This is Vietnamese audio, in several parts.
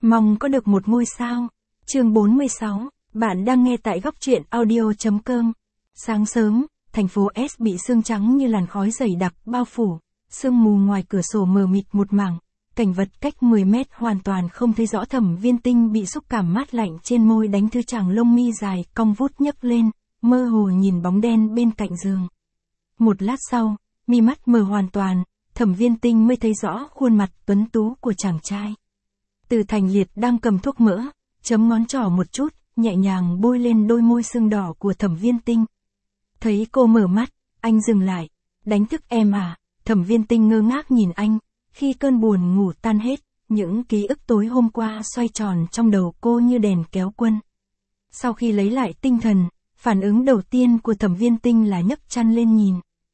Mong có được một ngôi sao. Chương 46, bạn đang nghe tại góc truyện audio.com. Sáng sớm, thành phố S bị sương trắng như làn khói dày đặc bao phủ, sương mù ngoài cửa sổ mờ mịt một mảng, cảnh vật cách 10 mét hoàn toàn không thấy rõ. Thẩm Viên Tinh bị xúc cảm mát lạnh trên môi đánh thư chàng lông mi dài cong vút nhấc lên, mơ hồ nhìn bóng đen bên cạnh giường. Một lát sau, mi mắt mờ hoàn toàn, Thẩm Viên Tinh mới thấy rõ khuôn mặt tuấn tú của chàng trai. Từ Thành Liệt đang cầm thuốc mỡ, chấm ngón trỏ một chút, nhẹ nhàng bôi lên đôi môi sưng đỏ của Thẩm Viên Tinh. Thấy cô mở mắt, anh dừng lại. Đánh thức em à? Thẩm Viên Tinh ngơ ngác nhìn anh. Khi cơn buồn ngủ tan hết, những ký ức tối hôm qua xoay tròn trong đầu cô như đèn kéo quân. Sau khi lấy lại tinh thần, phản ứng đầu tiên của Thẩm Viên Tinh là nhấc chăn lên nhìn.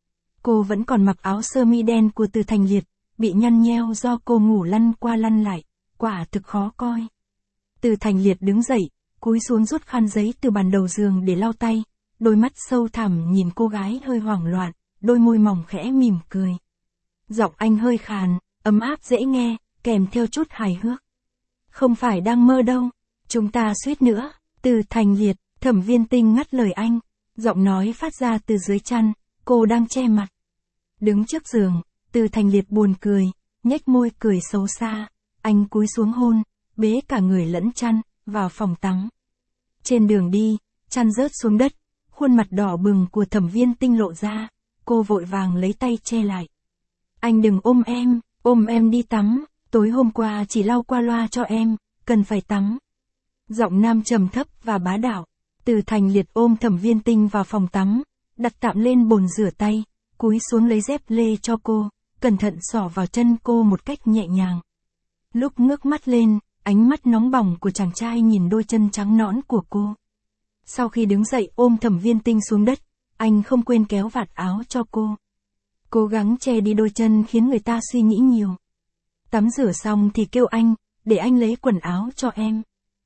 Cô vẫn còn mặc áo sơ mi đen của Từ Thành Liệt, bị nhăn nheo do cô ngủ lăn qua lăn lại, quả thực khó coi. Từ Thành Liệt đứng dậy, cúi xuống rút khăn giấy từ bàn đầu giường để lau tay, đôi mắt sâu thẳm nhìn cô gái hơi hoảng loạn, đôi môi mỏng khẽ mỉm cười. Giọng anh hơi khàn, ấm áp dễ nghe, kèm theo chút hài hước. Không phải đang mơ đâu, chúng ta suýt nữa. Từ Thành Liệt, Thẩm Viên Tinh ngắt lời anh, giọng nói phát ra từ dưới chăn, cô đang che mặt. Đứng trước giường, Từ Thành Liệt buồn cười, nhếch môi cười xấu xa, anh cúi xuống hôn, bế cả người lẫn chăn, vào phòng tắm. Trên đường đi, chăn rớt xuống đất, khuôn mặt đỏ bừng của Thẩm Viên Tinh lộ ra, cô vội vàng lấy tay che lại. Anh đừng ôm em đi tắm, tối hôm qua chỉ lau qua loa cho em, cần phải tắm. Giọng nam trầm thấp và bá đạo, Từ Thành Liệt ôm Thẩm Viên Tinh vào phòng tắm, đặt tạm lên bồn rửa tay, cúi xuống lấy dép lê cho cô, cẩn thận xỏ vào chân cô một cách nhẹ nhàng. Lúc ngước mắt lên, ánh mắt nóng bỏng của chàng trai nhìn đôi chân trắng nõn của cô. Sau khi đứng dậy ôm Thẩm Viên Tinh xuống đất, anh không quên kéo vạt áo cho cô. Cố gắng che đi đôi chân khiến người ta suy nghĩ nhiều. Tắm rửa xong thì kêu anh, để anh lấy quần áo cho em.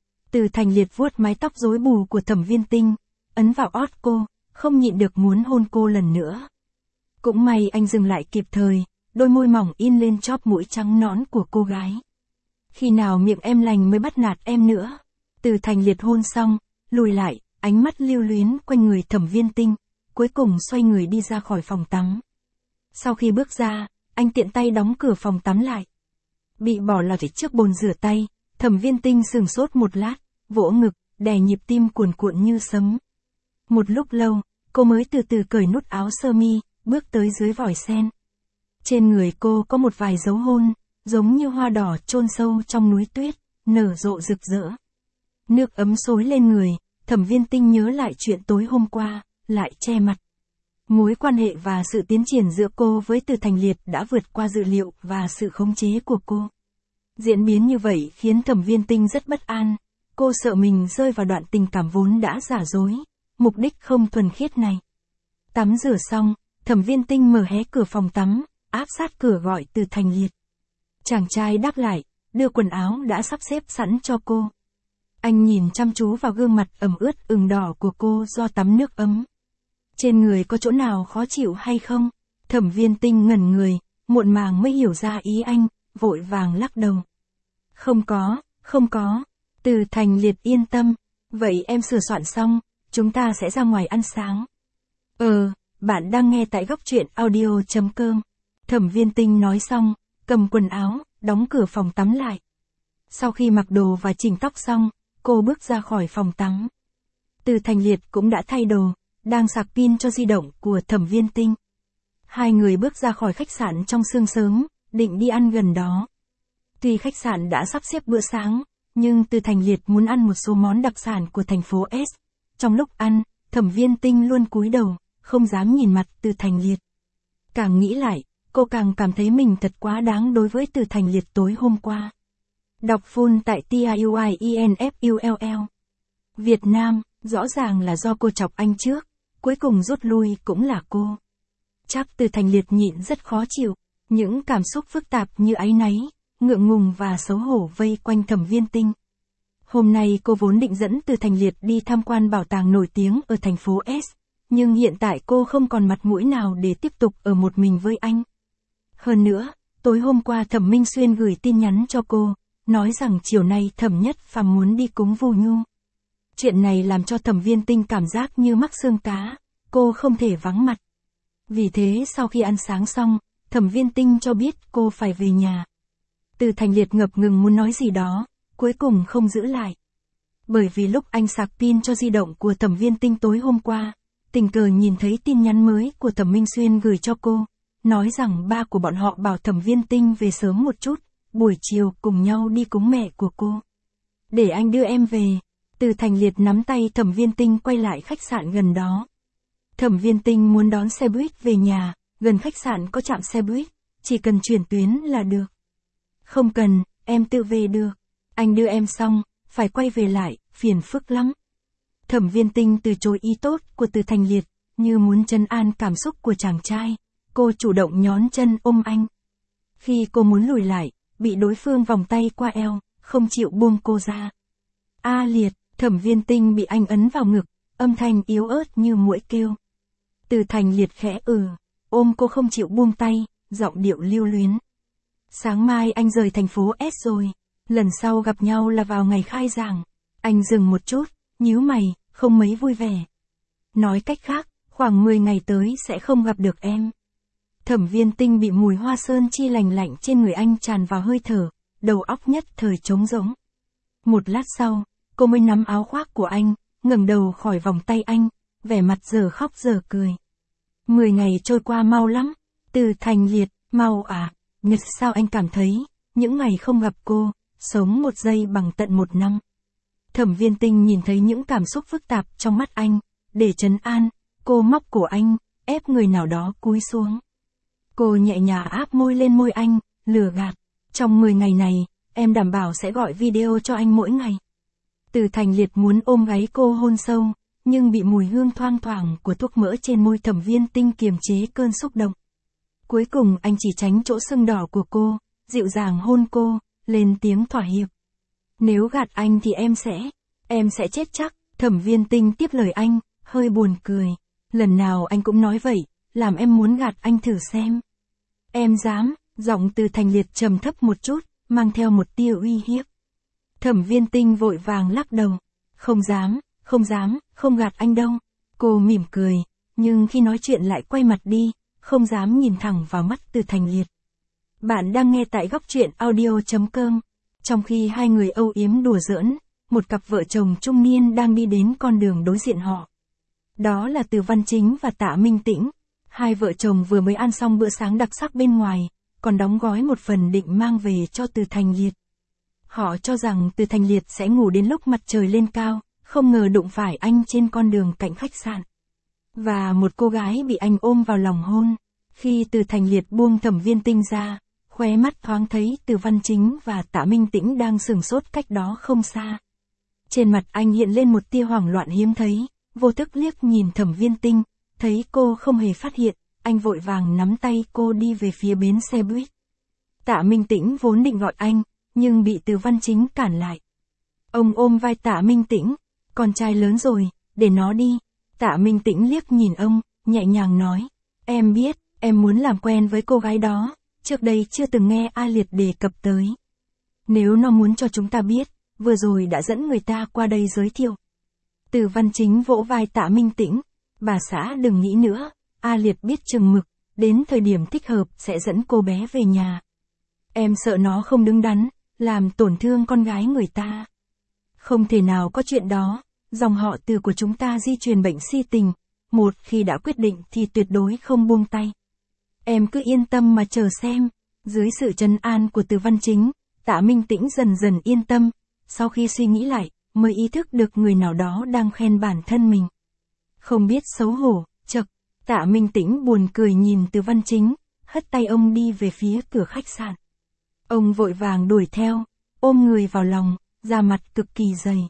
Từ Thành Liệt vuốt mái tóc rối bù của Thẩm Viên Tinh, ấn vào ót cô, không nhịn được muốn hôn cô lần nữa. Cũng may anh dừng lại kịp thời, đôi môi mỏng in lên chóp mũi trắng nõn của cô gái. Khi nào miệng em lành mới bắt nạt em nữa. Từ Thành Liệt hôn xong, lùi lại, ánh mắt lưu luyến quanh người Thẩm Viên Tinh, cuối cùng xoay người đi ra khỏi phòng tắm. Sau khi bước ra, anh tiện tay đóng cửa phòng tắm lại. Bị bỏ lọt trước bồn rửa tay, Thẩm Viên Tinh sửng sốt một lát, vỗ ngực, đè nhịp tim cuồn cuộn như sấm. Một lúc lâu, cô mới từ từ cởi nút áo sơ mi, bước tới dưới vòi sen. Trên người cô có một vài dấu hôn, giống như hoa đỏ chôn sâu trong núi tuyết, nở rộ rực rỡ. Nước ấm xối lên người, Thẩm Viên Tinh nhớ lại chuyện tối hôm qua, lại che mặt. Mối quan hệ và sự tiến triển giữa cô với Từ Thành Liệt đã vượt qua dự liệu và sự khống chế của cô. Diễn biến như vậy khiến Thẩm Viên Tinh rất bất an, cô sợ mình rơi vào đoạn tình cảm vốn đã giả dối, mục đích không thuần khiết này. Tắm rửa xong, Thẩm Viên Tinh mở hé cửa phòng tắm, áp sát cửa gọi Từ Thành Liệt. Chàng trai đáp lại, đưa quần áo đã sắp xếp sẵn cho cô. Anh nhìn chăm chú vào gương mặt ẩm ướt ửng đỏ của cô do tắm nước ấm. Trên người có chỗ nào khó chịu hay không? Thẩm Viên Tinh ngẩn người, muộn màng mới hiểu ra ý anh, vội vàng lắc đầu. Không có. Từ Thành Liệt yên tâm. Vậy em sửa soạn xong, chúng ta sẽ ra ngoài ăn sáng. Bạn đang nghe tại góc truyện audio.com. Thẩm Viên Tinh nói xong, cầm quần áo, đóng cửa phòng tắm lại. Sau khi mặc đồ và chỉnh tóc xong, cô bước ra khỏi phòng tắm. Từ Thành Liệt cũng đã thay đồ, đang sạc pin cho di động của Thẩm Viên Tinh. Hai người bước ra khỏi khách sạn trong sương sớm, định đi ăn gần đó. Tuy khách sạn đã sắp xếp bữa sáng, nhưng Từ Thành Liệt muốn ăn một số món đặc sản của thành phố S. Trong lúc ăn, Thẩm Viên Tinh luôn cúi đầu, không dám nhìn mặt Từ Thành Liệt. Càng nghĩ lại, cô càng cảm thấy mình thật quá đáng đối với Từ Thành Liệt tối hôm qua. Đọc full tại TIUIENFULL. Việt Nam, rõ ràng là do cô chọc anh trước, cuối cùng rút lui cũng là cô. Chắc Từ Thành Liệt nhịn rất khó chịu, những cảm xúc phức tạp như áy náy, ngượng ngùng và xấu hổ vây quanh Thẩm Viên Tinh. Hôm nay cô vốn định dẫn Từ Thành Liệt đi tham quan bảo tàng nổi tiếng ở thành phố S, nhưng hiện tại cô không còn mặt mũi nào để tiếp tục ở một mình với anh. Hơn nữa, tối hôm qua Thẩm Minh Xuyên gửi tin nhắn cho cô, nói rằng chiều nay Thẩm Nhất Phàm muốn đi cúng Vu Nhu. Chuyện này làm cho Thẩm Viên Tinh cảm giác như mắc xương cá, cô không thể vắng mặt. Vì thế sau khi ăn sáng xong, Thẩm Viên Tinh cho biết cô phải về nhà. Từ Thành Liệt ngập ngừng muốn nói gì đó, cuối cùng không giữ lại. Bởi vì lúc anh sạc pin cho di động của Thẩm Viên Tinh tối hôm qua, tình cờ nhìn thấy tin nhắn mới của Thẩm Minh Xuyên gửi cho cô, nói rằng ba của bọn họ bảo Thẩm Viên Tinh về sớm một chút, buổi chiều cùng nhau đi cúng mẹ của cô. Để anh đưa em về. Từ Thành Liệt nắm tay Thẩm Viên Tinh quay lại khách sạn gần đó. Thẩm Viên Tinh muốn đón xe buýt về nhà, gần khách sạn có trạm xe buýt, chỉ cần chuyển tuyến là được. Không cần, em tự về được. Anh đưa em xong, phải quay về lại, phiền phức lắm. Thẩm Viên Tinh từ chối ý tốt của Từ Thành Liệt, như muốn trấn an cảm xúc của chàng trai. Cô chủ động nhón chân ôm anh. Khi cô muốn lùi lại, bị đối phương vòng tay qua eo, không chịu buông cô ra. A Liệt, Thẩm Viên Tinh bị anh ấn vào ngực, âm thanh yếu ớt như muỗi kêu. Từ Thành Liệt khẽ ôm cô không chịu buông tay, giọng điệu lưu luyến. Sáng mai anh rời thành phố S rồi, lần sau gặp nhau là vào ngày khai giảng. Anh dừng một chút, nhíu mày, không mấy vui vẻ. Nói cách khác, khoảng 10 ngày tới sẽ không gặp được em. Thẩm Viên Tinh bị mùi hoa sơn chi lành lạnh trên người anh tràn vào hơi thở, đầu óc nhất thời trống rỗng. Một lát sau, cô mới nắm áo khoác của anh, ngẩng đầu khỏi vòng tay anh, vẻ mặt giờ khóc giờ cười. 10 ngày trôi qua mau lắm. Từ Thành Liệt, mau à, Nhật sao anh cảm thấy, những ngày không gặp cô, sống một giây bằng tận một năm. Thẩm Viên Tinh nhìn thấy những cảm xúc phức tạp trong mắt anh, để trấn an, cô móc cổ anh, ép người nào đó cúi xuống. Cô nhẹ nhàng áp môi lên môi anh, lừa gạt. Trong 10 ngày này, em đảm bảo sẽ gọi video cho anh mỗi ngày. Từ Thành Liệt muốn ôm gáy cô hôn sâu, nhưng bị mùi hương thoang thoảng của thuốc mỡ trên môi Thẩm Viên Tinh kiềm chế cơn xúc động. Cuối cùng anh chỉ tránh chỗ sưng đỏ của cô, dịu dàng hôn cô, lên tiếng thỏa hiệp. Nếu gạt anh thì em sẽ chết chắc. Thẩm Viên Tinh tiếp lời anh, hơi buồn cười. Lần nào anh cũng nói vậy, làm em muốn gạt anh thử xem. Em dám, giọng Từ Thành Liệt trầm thấp một chút, mang theo một tia uy hiếp. Thẩm Viên Tinh vội vàng lắc đầu. Không dám, không gạt anh đâu. Cô mỉm cười, nhưng khi nói chuyện lại quay mặt đi, không dám nhìn thẳng vào mắt Từ Thành Liệt. Bạn đang nghe tại góc truyện audio.com. Trong khi hai người âu yếm đùa giỡn, một cặp vợ chồng trung niên đang đi đến con đường đối diện họ. Đó là Từ Văn Chính và Tạ Minh Tĩnh. Hai vợ chồng vừa mới ăn xong bữa sáng đặc sắc bên ngoài, còn đóng gói một phần định mang về cho Từ Thành Liệt. Họ cho rằng Từ Thành Liệt sẽ ngủ đến lúc mặt trời lên cao, không ngờ đụng phải anh trên con đường cạnh khách sạn. Và một cô gái bị anh ôm vào lòng hôn. Khi Từ Thành Liệt buông Thẩm Viên Tinh ra, khóe mắt thoáng thấy Từ Văn Chính và Tạ Minh Tĩnh đang sừng sốt cách đó không xa. Trên mặt anh hiện lên một tia hoảng loạn hiếm thấy, vô thức liếc nhìn Thẩm Viên Tinh, thấy cô không hề phát hiện, anh vội vàng nắm tay cô đi về phía bến xe buýt. Tạ Minh Tĩnh vốn định gọi anh, nhưng bị Từ Văn Chính cản lại. Ông ôm vai Tạ Minh Tĩnh, con trai lớn rồi, để nó đi. Tạ Minh Tĩnh liếc nhìn ông, nhẹ nhàng nói, em biết, em muốn làm quen với cô gái đó, trước đây chưa từng nghe A Liệt đề cập tới. Nếu nó muốn cho chúng ta biết, vừa rồi đã dẫn người ta qua đây giới thiệu. Từ Văn Chính vỗ vai Tạ Minh Tĩnh, bà xã đừng nghĩ nữa, A Liệt biết chừng mực, đến thời điểm thích hợp sẽ dẫn cô bé về nhà. Em sợ nó không đứng đắn, làm tổn thương con gái người ta. Không thể nào có chuyện đó, dòng họ Từ của chúng ta di truyền bệnh si tình, một khi đã quyết định thì tuyệt đối không buông tay. Em cứ yên tâm mà chờ xem. Dưới sự trấn an của Từ Văn Chính, Tạ Minh Tĩnh dần dần yên tâm, sau khi suy nghĩ lại, mới ý thức được người nào đó đang khen bản thân mình. Không biết xấu hổ, chậc. Tạ Minh Tĩnh buồn cười nhìn Từ Văn Chính, hất tay ông đi về phía cửa khách sạn. Ông vội vàng đuổi theo, ôm người vào lòng, da mặt cực kỳ dày.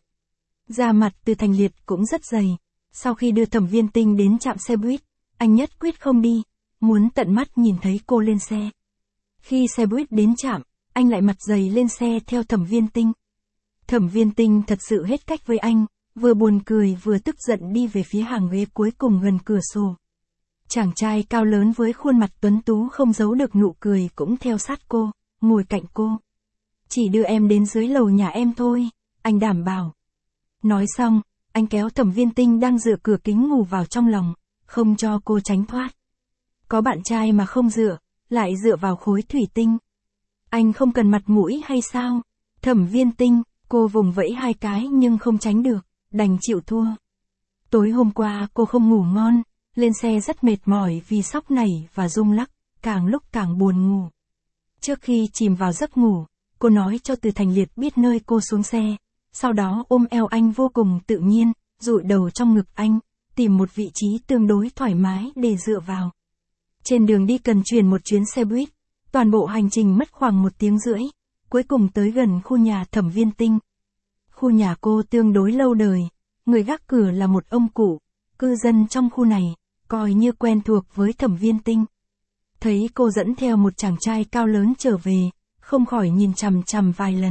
Da mặt Từ Thành Liệt cũng rất dày. Sau khi đưa Thẩm Viên Tinh đến trạm xe buýt, anh nhất quyết không đi, muốn tận mắt nhìn thấy cô lên xe. Khi xe buýt đến trạm, anh lại mặt dày lên xe theo Thẩm Viên Tinh. Thẩm Viên Tinh thật sự hết cách với anh, vừa buồn cười vừa tức giận đi về phía hàng ghế cuối cùng gần cửa sổ. Chàng trai cao lớn với khuôn mặt tuấn tú không giấu được nụ cười cũng theo sát cô, ngồi cạnh cô. Chỉ đưa em đến dưới lầu nhà em thôi, anh đảm bảo. Nói xong, anh kéo Thẩm Viên Tinh đang dựa cửa kính ngủ vào trong lòng, không cho cô tránh thoát. Có bạn trai mà không dựa, lại dựa vào khối thủy tinh. Anh không cần mặt mũi hay sao? Thẩm Viên Tinh, cô vùng vẫy hai cái nhưng không tránh được, đành chịu thua. Tối hôm qua cô không ngủ ngon, lên xe rất mệt mỏi vì sóc nảy và rung lắc, càng lúc càng buồn ngủ. Trước khi chìm vào giấc ngủ, cô nói cho Từ Thành Liệt biết nơi cô xuống xe, sau đó ôm eo anh vô cùng tự nhiên, dụi đầu trong ngực anh, tìm một vị trí tương đối thoải mái để dựa vào. Trên đường đi cần chuyển một chuyến xe buýt, toàn bộ hành trình mất khoảng 1 tiếng rưỡi, cuối cùng tới gần khu nhà Thẩm Viên Tinh. Khu nhà cô tương đối lâu đời, người gác cửa là một ông cụ, cư dân trong khu này, coi như quen thuộc với Thẩm Viên Tinh. Thấy cô dẫn theo một chàng trai cao lớn trở về, không khỏi nhìn chằm chằm vài lần.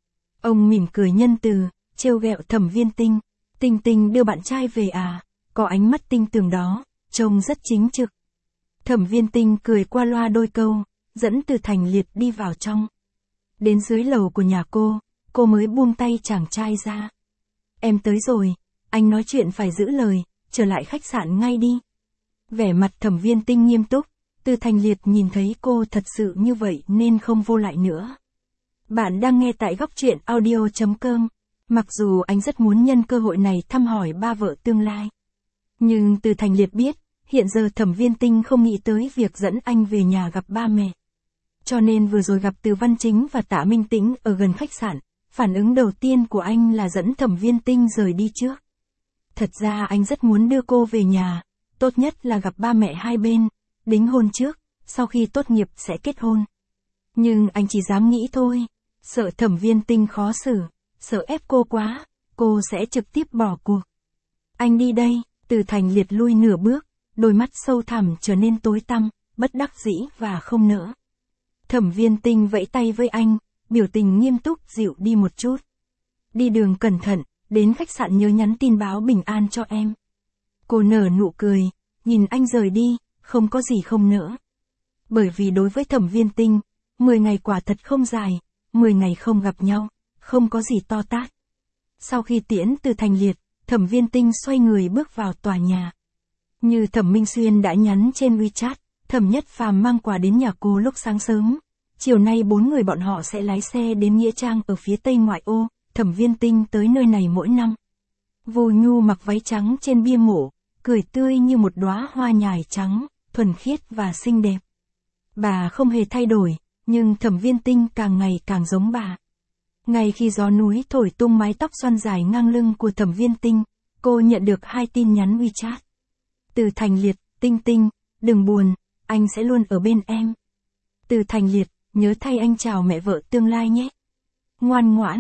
Ông mỉm cười nhân từ, trêu ghẹo Thẩm Viên Tinh. Tinh Tinh đưa bạn trai về à, có ánh mắt tinh tường đó, trông rất chính trực. Thẩm Viên Tinh cười qua loa đôi câu, dẫn Từ Thành Liệt đi vào trong. Đến dưới lầu của nhà cô mới buông tay chàng trai ra. Em tới rồi, anh nói chuyện phải giữ lời, trở lại khách sạn ngay đi. Vẻ mặt Thẩm Viên Tinh nghiêm túc, Từ Thành Liệt nhìn thấy cô thật sự như vậy nên không vô lại nữa. Bạn đang nghe tại góc truyện audio.com. Mặc dù anh rất muốn nhân cơ hội này thăm hỏi ba vợ tương lai. Nhưng Từ Thành Liệt biết, hiện giờ Thẩm Viên Tinh không nghĩ tới việc dẫn anh về nhà gặp ba mẹ. Cho nên vừa rồi gặp Từ Văn Chính và Tạ Minh Tĩnh ở gần khách sạn, phản ứng đầu tiên của anh là dẫn Thẩm Viên Tinh rời đi trước. Thật ra anh rất muốn đưa cô về nhà, tốt nhất là gặp ba mẹ hai bên, đính hôn trước, sau khi tốt nghiệp sẽ kết hôn. Nhưng anh chỉ dám nghĩ thôi, sợ Thẩm Viên Tinh khó xử, sợ ép cô quá, cô sẽ trực tiếp bỏ cuộc. Anh đi đây, Từ Thành Liệt lui nửa bước, đôi mắt sâu thẳm trở nên tối tăm, bất đắc dĩ và không nỡ. Thẩm Viên Tinh vẫy tay với anh, biểu tình nghiêm túc dịu đi một chút. Đi đường cẩn thận, đến khách sạn nhớ nhắn tin báo bình an cho em. Cô nở nụ cười, nhìn anh rời đi, không có gì không nỡ. Bởi vì đối với Thẩm Viên Tinh, 10 ngày quả thật không dài, 10 ngày không gặp nhau, không có gì to tát. Sau khi tiễn Từ Thành Liệt, Thẩm Viên Tinh xoay người bước vào tòa nhà. Như Thẩm Minh Xuyên đã nhắn trên WeChat, Thẩm Nhất Phàm mang quà đến nhà cô lúc sáng sớm. Chiều nay 4 người bọn họ sẽ lái xe đến Nghĩa Trang ở phía tây ngoại ô, Thẩm Viên Tinh tới nơi này mỗi năm. Vô Nhu mặc váy trắng trên bia mộ, cười tươi như một đóa hoa nhài trắng, thuần khiết và xinh đẹp. Bà không hề thay đổi, nhưng Thẩm Viên Tinh càng ngày càng giống bà. Ngay khi gió núi thổi tung mái tóc xoăn dài ngang lưng của Thẩm Viên Tinh, cô nhận được 2 tin nhắn WeChat. Từ Thành Liệt, Tinh Tinh, đừng buồn, anh sẽ luôn ở bên em. Từ Thành Liệt, nhớ thay anh chào mẹ vợ tương lai nhé. Ngoan ngoãn,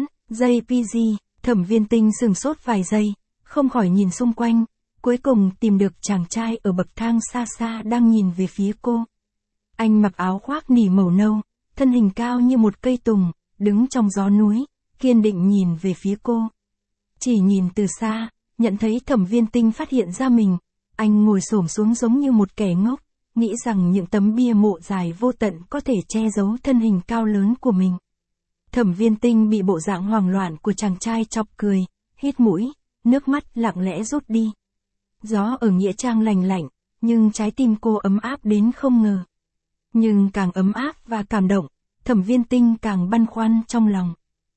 JPG, Thẩm Viên Tinh sửng sốt vài giây, không khỏi nhìn xung quanh, cuối cùng tìm được chàng trai ở bậc thang xa xa đang nhìn về phía cô. Anh mặc áo khoác nỉ màu nâu, thân hình cao như một cây tùng, đứng trong gió núi, kiên định nhìn về phía cô. Chỉ nhìn từ xa, nhận thấy Thẩm Viên Tinh phát hiện ra mình, anh ngồi xổm xuống giống như một kẻ ngốc, nghĩ rằng những tấm bia mộ dài vô tận có thể che giấu thân hình cao lớn của mình. Thẩm Viên Tinh bị bộ dạng hoảng loạn của chàng trai chọc cười, hít mũi, nước mắt lặng lẽ rút đi. Gió ở Nghĩa Trang lành lạnh, nhưng trái tim cô ấm áp đến không ngờ. Nhưng càng ấm áp và cảm động, Thẩm Viên Tinh càng băn khoăn trong lòng.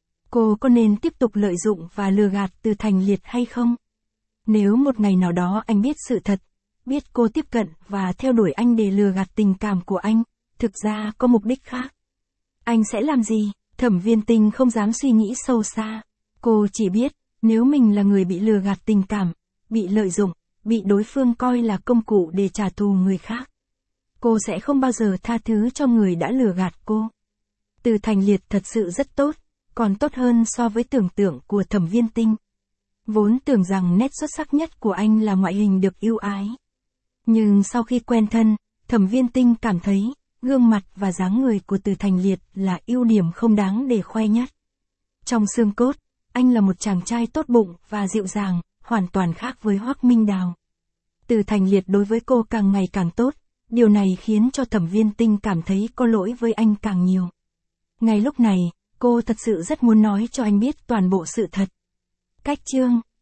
Cô có nên tiếp tục lợi dụng và lừa gạt Từ Thành Liệt hay không? Nếu một ngày nào đó anh biết sự thật, biết cô tiếp cận và theo đuổi anh để lừa gạt tình cảm của anh, thực ra có mục đích khác. Anh sẽ làm gì? Thẩm Viên Tinh không dám suy nghĩ sâu xa. Cô chỉ biết, nếu mình là người bị lừa gạt tình cảm, bị lợi dụng, bị đối phương coi là công cụ để trả thù người khác, cô sẽ không bao giờ tha thứ cho người đã lừa gạt cô. Từ Thành Liệt thật sự rất tốt, còn tốt hơn so với tưởng tượng của Thẩm Viên Tinh. Vốn tưởng rằng nét xuất sắc nhất của anh là ngoại hình được ưu ái. Nhưng sau khi quen thân, Thẩm Viên Tinh cảm thấy, gương mặt và dáng người của Từ Thành Liệt là ưu điểm không đáng để khoe nhất. Trong xương cốt, anh là một chàng trai tốt bụng và dịu dàng, hoàn toàn khác với Hoắc Minh Đào. Từ Thành Liệt đối với cô càng ngày càng tốt, điều này khiến cho Thẩm Viên Tinh cảm thấy có lỗi với anh càng nhiều. Ngay lúc này, Cô thật sự rất muốn nói cho anh biết toàn bộ sự thật. Cách chương